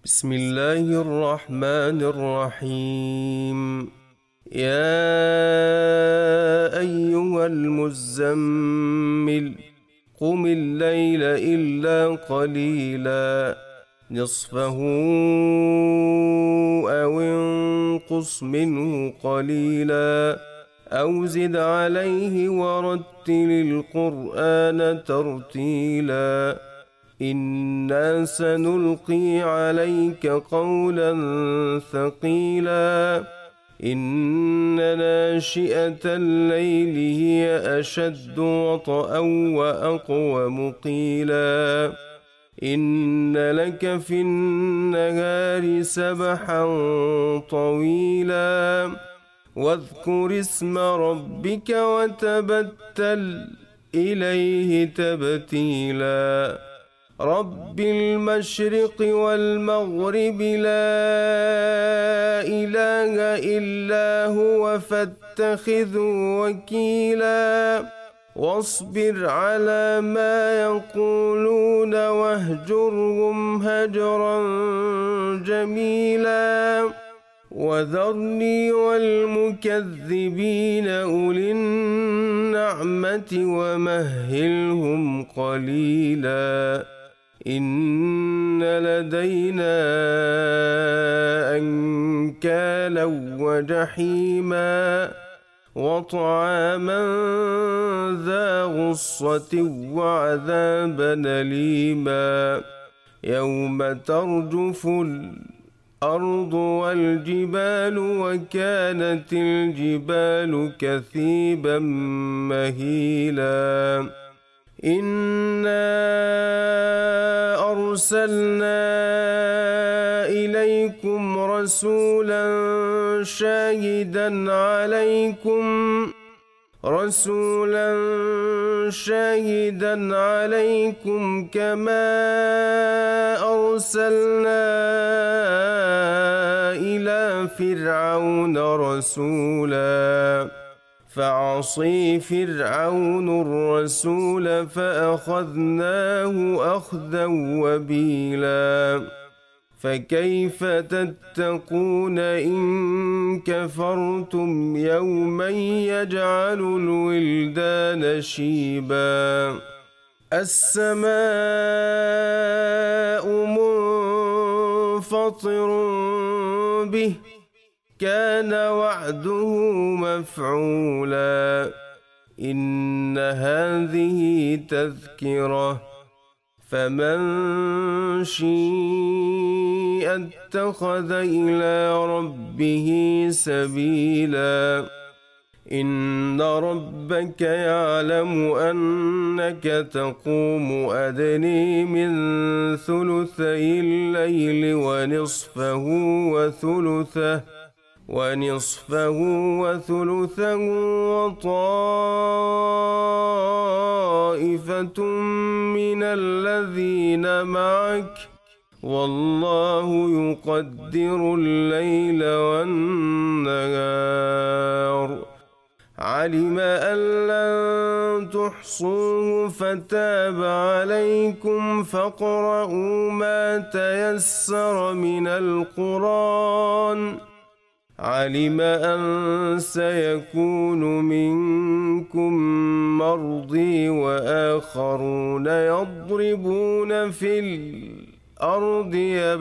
بسم الله الرحمن الرحيم. يا أيها المزمل قم الليل إلا قليلا نصفه أو انقص منه قليلا أو زد عليه ورتل القرآن ترتيلا إنا سنلقي عليك قولا ثقيلا إن ناشئة الليل هي أشد وطئا وأقوم قيلا إن لك في النهار سبحا طويلا واذكر اسم ربك وتبتل إليه تبتيلا رب المشرق والمغرب لا إله إلا هو فاتخذه وكيلا واصبر على ما يقولون واهجرهم هجرا جميلا وذرني والمكذبين أولي النعمة ومهلهم قليلا إن لدينا أنكالا وجحيما وطعاما ذا غصة وعذابا أليما يوم ترجف الأرض والجبال وكانت الجبال كثيبا مهيلا إنا أرسلنا إليكم رسولا شاهدا عليكم كما أرسلنا إلى فرعون رسولا فعصي فرعون الرسول فأخذناه أخذا وبيلا فكيف تتقون إن كفرتم يوما يجعل الولدان شيبا السماء منفطر به كان وعده مفعولا إن هذه تذكرة فمن شيء اتخذ إلى ربه سبيلا إن ربك يعلم أنك تقوم أدني من ثلثي الليل ونصفه وثلثه وطائفة من الذين معك والله يقدر الليل والنهار علم أن لن تحصوه فتاب عليكم فاقرؤوا ما تيسر من القرآن علم أن سيكون منكم مرضي وآخرون يضربون في الأرض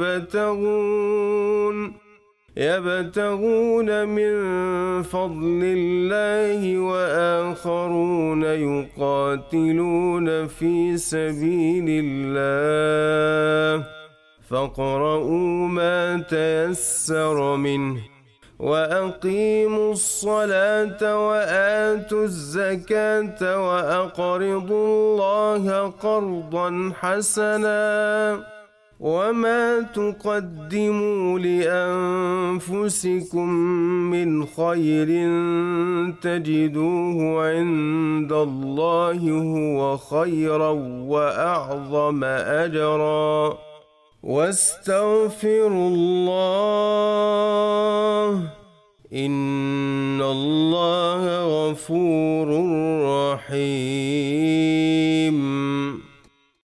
يبتغون من فضل الله وآخرون يقاتلون في سبيل الله فاقرؤوا ما تيسر منه وأقيموا الصلاة وآتوا الزكاة وأقرضوا الله قرضا حسنا وما تقدموا لأنفسكم من خير تجدوه عند الله هو خيرا وأعظم أجرا واستغفروا الله إن الله غفور رحيم